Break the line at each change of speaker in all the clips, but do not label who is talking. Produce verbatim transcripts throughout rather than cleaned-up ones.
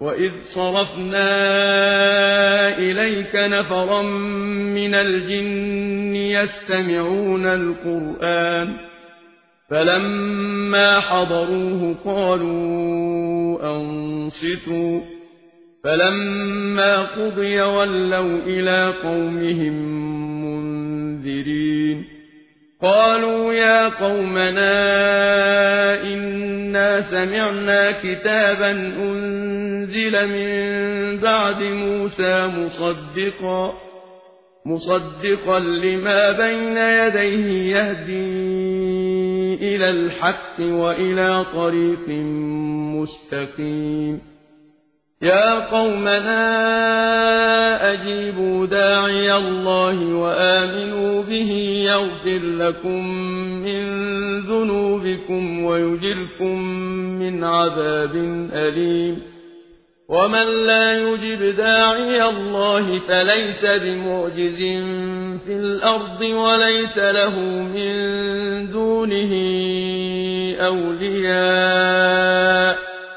وإذ صرفنا إليك نفرا من الجن يستمعون القرآن فلما حضروه قالوا أنصتوا فلما قضي ولوا إلى قومهم منذرين قالوا يا قومنا إنا سمعنا كتابا أنزل من بعد موسى مصدقا مصدقا لما بين يديه يهدي إلى الحق وإلى طريق مستقيم يا قومنا أجيبوا داعي الله وآمنوا به يغفر لكم من ذنوبكم ويجركم من عذاب أليم ومن لا يجب داعي الله فليس بمعجز في الأرض وليس له من دونه أولياء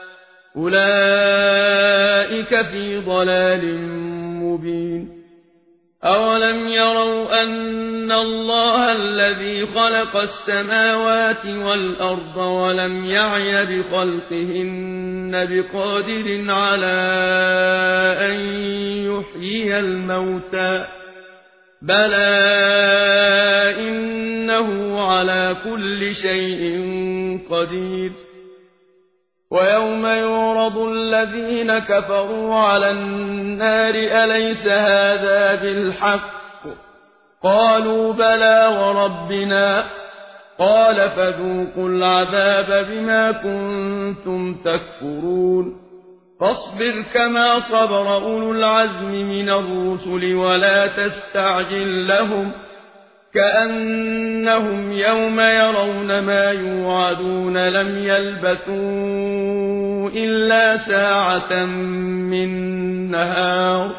أولئك في ضلال مبين أولم يروا أن الله الذي خلق السماوات والأرض ولم يعي بخلقهن بقادر على أن يحيي الموتى بلى إنه على كل شيء قدير ويوم يعرض الذين كفروا على النار أليس هذا بالحق قالوا بلى وربنا قال فذوقوا العذاب بما كنتم تكفرون فاصبر كما صبر أولو العزم من الرسل ولا تستعجل لهم كأنهم يوم يرون ما يوعدون لم يلبثوا إلا ساعة من نهار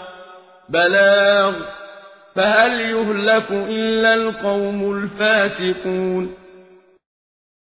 بلاغ فهل يهلك إلا القوم الفاسقون